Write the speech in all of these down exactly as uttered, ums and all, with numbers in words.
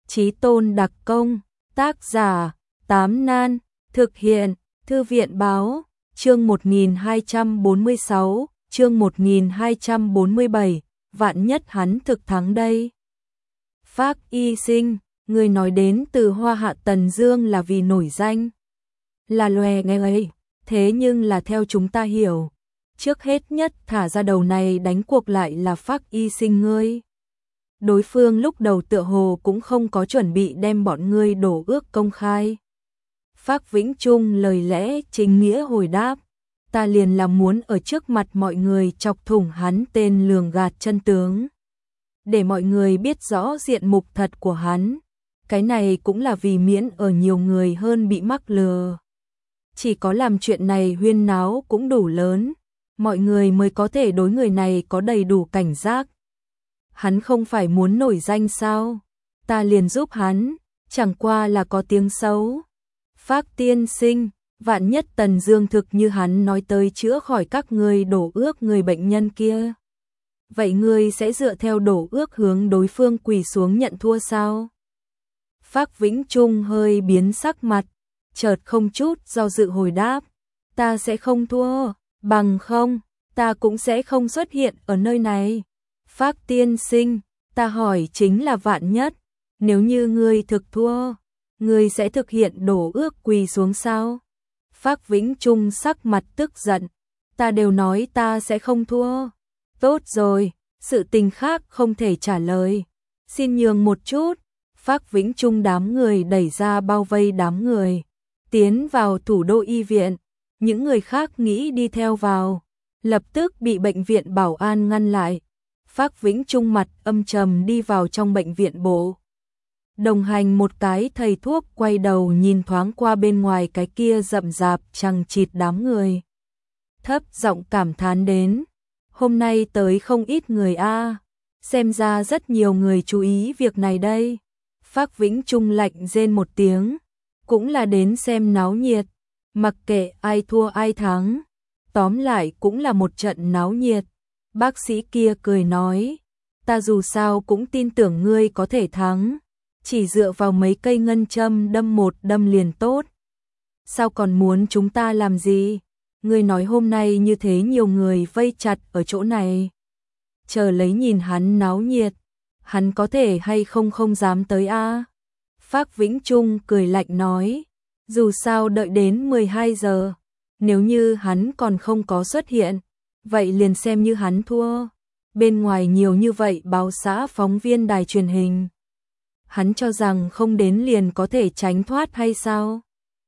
Chí tôn đặc công, tác giả, Tám Nan, thực hiện, Thư viện báo, chương một nghìn hai trăm bốn mươi sáu, chương một nghìn hai trăm bốn mươi bảy, vạn nhất hắn thực thắng đây. Phác Y Sinh, người nói đến từ Hoa Hạ Tần Dương là vì nổi danh. Là lòe nghe ấy, thế nhưng là theo chúng ta hiểu, trước hết nhất thả ra đầu này đánh cuộc lại là Phác Y Sinh ngươi. Đối phương lúc đầu tựa hồ cũng không có chuẩn bị đem bọn ngươi đổ ước công khai. Phác Vĩnh Trung lời lẽ chính nghĩa hồi đáp, ta liền là muốn ở trước mặt mọi người chọc thủng hắn tên lường gạt chân tướng. Để mọi người biết rõ diện mục thật của hắn, cái này cũng là vì miễn ở nhiều người hơn bị mắc lừa. Chỉ có làm chuyện này huyên náo cũng đủ lớn, mọi người mới có thể đối người này có đầy đủ cảnh giác. Hắn không phải muốn nổi danh sao? Ta liền giúp hắn, chẳng qua là có tiếng xấu. Phác tiên sinh, vạn nhất Tần Dương thực như hắn nói tới chữa khỏi các ngươi đổ ước người bệnh nhân kia. Vậy ngươi sẽ dựa theo đổ ước hướng đối phương quỳ xuống nhận thua sao? Phác Vĩnh Trung hơi biến sắc mặt, chợt không chút do dự hồi đáp, ta sẽ không thua, bằng không, ta cũng sẽ không xuất hiện ở nơi này. Phác tiên sinh, ta hỏi chính là vạn nhất, nếu như ngươi thực thua, ngươi sẽ thực hiện đổ ước quỳ xuống sao? Phác Vĩnh Trung sắc mặt tức giận, ta đều nói ta sẽ không thua. Tốt rồi, sự tình khác không thể trả lời, xin nhường một chút. Phác Vĩnh Trung đám người đẩy ra bao vây đám người, tiến vào thủ đô y viện, những người khác nghĩ đi theo vào, lập tức bị bệnh viện bảo an ngăn lại. Phác Vĩnh Trung mặt âm trầm đi vào trong bệnh viện bộ. Đồng hành một cái thầy thuốc quay đầu nhìn thoáng qua bên ngoài cái kia rậm rạp chằng chịt đám người. Thấp giọng cảm thán đến, hôm nay tới không ít người a, xem ra rất nhiều người chú ý việc này đây. Phác Vĩnh Trung lạnh rên một tiếng, cũng là đến xem náo nhiệt, mặc kệ ai thua ai thắng, tóm lại cũng là một trận náo nhiệt. Bác sĩ kia cười nói, ta dù sao cũng tin tưởng ngươi có thể thắng, chỉ dựa vào mấy cây ngân châm đâm một đâm liền tốt. Sao còn muốn chúng ta làm gì? Ngươi nói hôm nay như thế nhiều người vây chặt ở chỗ này, chờ lấy nhìn hắn náo nhiệt, hắn có thể hay không không dám tới a? Phác Vĩnh Trung cười lạnh nói, dù sao đợi đến mười hai giờ, nếu như hắn còn không có xuất hiện, vậy liền xem như hắn thua. Bên ngoài nhiều như vậy báo xã phóng viên đài truyền hình, hắn cho rằng không đến liền có thể tránh thoát hay sao?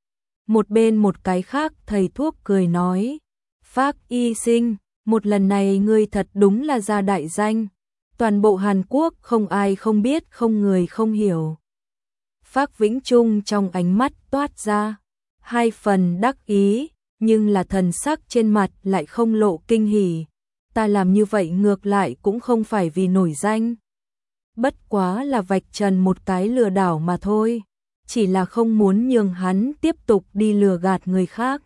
Một bên một cái khác thầy thuốc cười nói, Phác Y Sinh, một lần này ngươi thật đúng là ra đại danh, toàn bộ Hàn Quốc không ai không biết không người không hiểu. Phác Vĩnh Trung trong ánh mắt toát ra hai phần đắc ý, nhưng là thần sắc trên mặt lại không lộ kinh hỉ. Ta làm như vậy ngược lại cũng không phải vì nổi danh, bất quá là vạch trần một cái lừa đảo mà thôi, chỉ là không muốn nhường hắn tiếp tục đi lừa gạt người khác.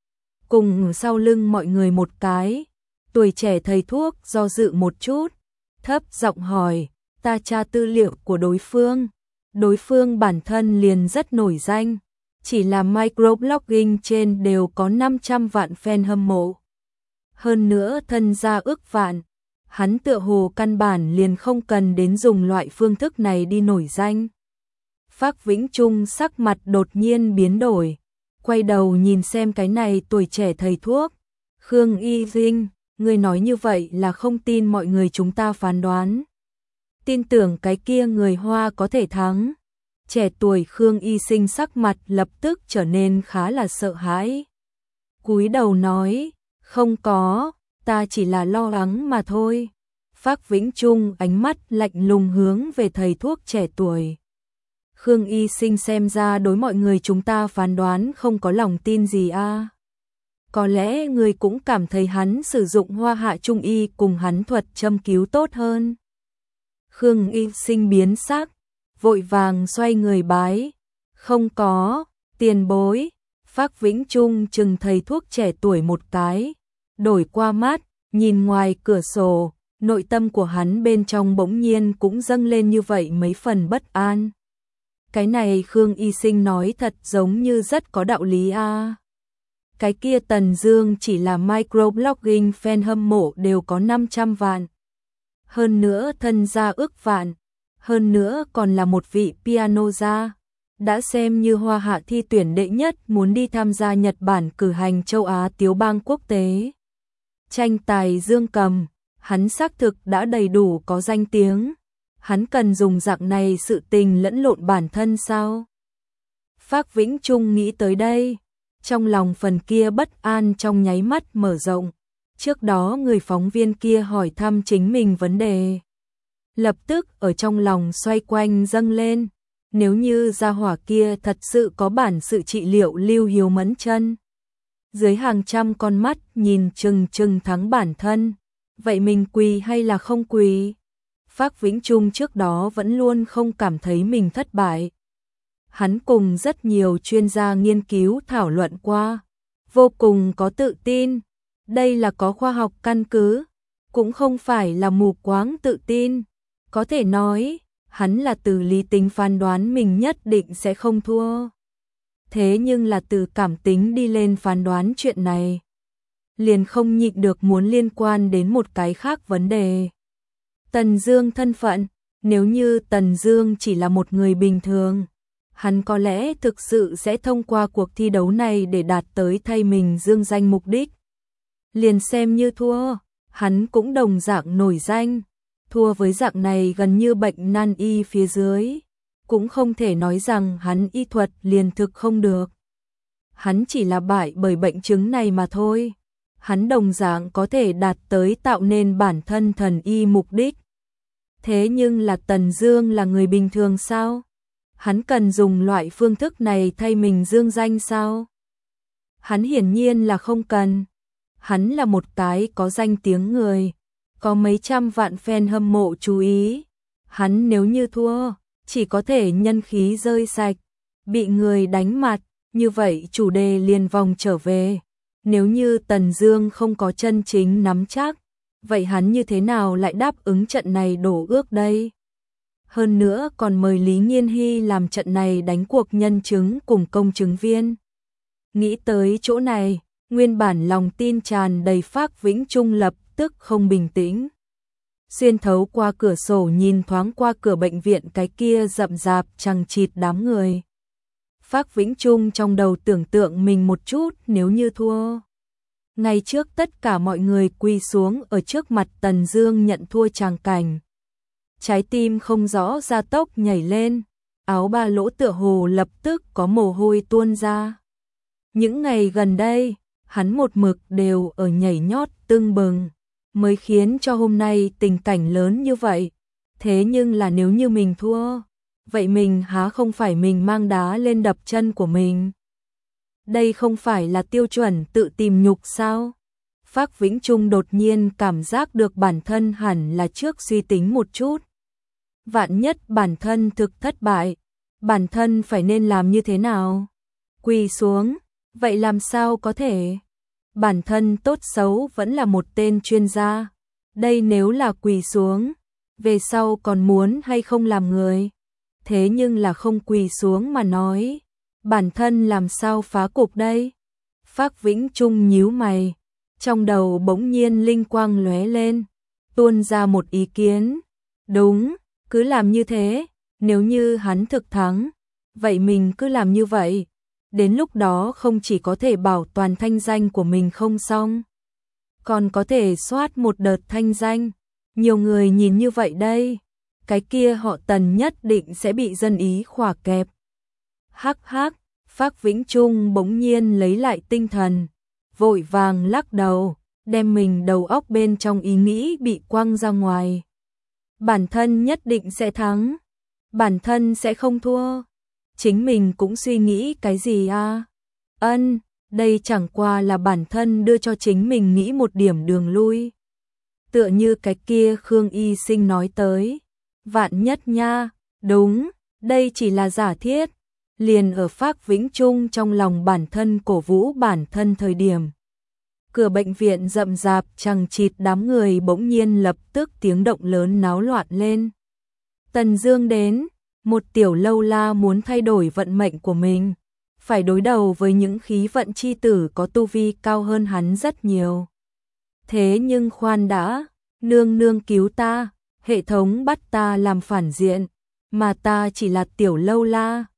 Cùng sau lưng mọi người một cái, tuổi trẻ thầy thuốc do dự một chút, thấp giọng hỏi, ta tra tư liệu của đối phương, đối phương bản thân liền rất nổi danh, chỉ là microblogging trên đều có năm trăm vạn fan hâm mộ. Hơn nữa thân gia ước vạn, hắn tựa hồ căn bản liền không cần đến dùng loại phương thức này đi nổi danh. Phác Vĩnh Trung sắc mặt đột nhiên biến đổi, quay đầu nhìn xem cái này tuổi trẻ thầy thuốc. Khương Y Sinh, người nói như vậy là không tin mọi người chúng ta phán đoán, tin tưởng cái kia người Hoa có thể thắng. Trẻ tuổi Khương Y Sinh sắc mặt lập tức trở nên khá là sợ hãi, cúi đầu nói, không có, ta chỉ là lo lắng mà thôi. Phác Vĩnh Trung ánh mắt lạnh lùng hướng về thầy thuốc trẻ tuổi. Khương Y Sinh xem ra đối mọi người chúng ta phán đoán không có lòng tin gì a. Có lẽ người cũng cảm thấy hắn sử dụng Hoa Hạ Trung Y cùng hắn thuật châm cứu tốt hơn. Khương Y Sinh biến sắc, vội vàng xoay người bái, không có, tiền bối. Phác Vĩnh Trung chừng thầy thuốc trẻ tuổi một cái, đổi qua mắt, nhìn ngoài cửa sổ, nội tâm của hắn bên trong bỗng nhiên cũng dâng lên như vậy mấy phần bất an. Cái này Khương Y Sinh nói thật giống như rất có đạo lý a. À. Cái kia Tần Dương chỉ là microblogging fan hâm mộ đều có năm trăm vạn. Hơn nữa thân gia ước vạn, hơn nữa còn là một vị piano gia, đã xem như hoa hạ thi tuyển đệ nhất muốn đi tham gia Nhật Bản cử hành châu Á Tiếu bang quốc tế. Tranh tài dương cầm, hắn xác thực đã đầy đủ có danh tiếng, hắn cần dùng dạng này sự tình lẫn lộn bản thân sao? Phác Vĩnh Trung nghĩ tới đây, trong lòng phần kia bất an trong nháy mắt mở rộng. Trước đó người phóng viên kia hỏi thăm chính mình vấn đề. Lập tức ở trong lòng xoay quanh dâng lên. Nếu như gia hỏa kia thật sự có bản sự trị liệu Lưu Hiếu Mẫn chân. Dưới hàng trăm con mắt nhìn chừng chừng thắng bản thân. Vậy mình quỳ hay là không quỳ? Phác Vĩnh Trung trước đó vẫn luôn không cảm thấy mình thất bại. Hắn cùng rất nhiều chuyên gia nghiên cứu thảo luận qua. Vô cùng có tự tin. Đây là có khoa học căn cứ, cũng không phải là mù quáng tự tin. Có thể nói, hắn là từ lý tính phán đoán mình nhất định sẽ không thua. Thế nhưng là từ cảm tính đi lên phán đoán chuyện này. Liền không nhịn được muốn liên quan đến một cái khác vấn đề. Tần Dương thân phận, nếu như Tần Dương chỉ là một người bình thường, hắn có lẽ thực sự sẽ thông qua cuộc thi đấu này để đạt tới thay mình dương danh mục đích. Liền xem như thua, hắn cũng đồng dạng nổi danh, thua với dạng này gần như bệnh nan y phía dưới, cũng không thể nói rằng hắn y thuật liền thực không được. Hắn chỉ là bại bởi bệnh chứng này mà thôi, hắn đồng dạng có thể đạt tới tạo nên bản thân thần y mục đích. Thế nhưng là Tần Dương là người bình thường sao? Hắn cần dùng loại phương thức này thay mình dương danh sao? Hắn hiển nhiên là không cần. Hắn là một cái có danh tiếng người, có mấy trăm vạn fan hâm mộ chú ý. Hắn nếu như thua, chỉ có thể nhân khí rơi sạch, bị người đánh mặt, như vậy chủ đề liền vòng trở về. Nếu như Tần Dương không có chân chính nắm chắc, vậy hắn như thế nào lại đáp ứng trận này đổ ước đây? Hơn nữa còn mời Lý Nghiên Hy làm trận này đánh cuộc nhân chứng cùng công chứng viên. Nghĩ tới chỗ này, nguyên bản lòng tin tràn đầy Phác Vĩnh Trung lập tức không bình tĩnh. Xuyên thấu qua cửa sổ nhìn thoáng qua cửa bệnh viện cái kia rậm rạp chằng chịt đám người. Phác Vĩnh Trung trong đầu tưởng tượng mình một chút nếu như thua. Ngay trước tất cả mọi người quỳ xuống ở trước mặt Tần Dương nhận thua tràng cảnh. Trái tim không rõ gia tốc nhảy lên, áo ba lỗ tựa hồ lập tức có mồ hôi tuôn ra. Những ngày gần đây, hắn một mực đều ở nhảy nhót tưng bừng, mới khiến cho hôm nay tình cảnh lớn như vậy. Thế nhưng là nếu như mình thua, vậy mình há không phải mình mang đá lên đập chân của mình? Đây không phải là tiêu chuẩn tự tìm nhục sao? Phác Vĩnh Trung đột nhiên cảm giác được bản thân hẳn là trước suy tính một chút. Vạn nhất bản thân thực thất bại, bản thân phải nên làm như thế nào? Quỳ xuống, vậy làm sao có thể? Bản thân tốt xấu vẫn là một tên chuyên gia. Đây nếu là quỳ xuống, về sau còn muốn hay không làm người? Thế nhưng là không quỳ xuống mà nói, bản thân làm sao phá cục đây? Phác Vĩnh Trung nhíu mày, trong đầu bỗng nhiên linh quang lóe lên, tuôn ra một ý kiến. Đúng, cứ làm như thế, nếu như hắn thực thắng, vậy mình cứ làm như vậy. Đến lúc đó không chỉ có thể bảo toàn thanh danh của mình không xong, còn có thể soát một đợt thanh danh. Nhiều người nhìn như vậy đây, cái kia họ Tần nhất định sẽ bị dân ý khỏa kẹp. Hắc hắc, Phác Vĩnh Trung bỗng nhiên lấy lại tinh thần, vội vàng lắc đầu, đem mình đầu óc bên trong ý nghĩ bị quăng ra ngoài. Bản thân nhất định sẽ thắng, bản thân sẽ không thua. Chính mình cũng suy nghĩ cái gì à? Ân, đây chẳng qua là bản thân đưa cho chính mình nghĩ một điểm đường lui. Tựa như cái kia Khương Y Sinh nói tới. Vạn nhất nha, đúng, đây chỉ là giả thiết. Liền ở Phác Vĩnh Trung trong lòng bản thân cổ vũ bản thân thời điểm. Cửa bệnh viện rậm rạp chằng chịt đám người bỗng nhiên lập tức tiếng động lớn náo loạn lên. Tần Dương đến, Một tiểu lâu la muốn thay đổi vận mệnh của mình, phải đối đầu với những khí vận chi tử có tu vi cao hơn hắn rất nhiều. Thế nhưng khoan đã, nương nương cứu ta, hệ thống bắt ta làm phản diện, mà ta chỉ là tiểu lâu la,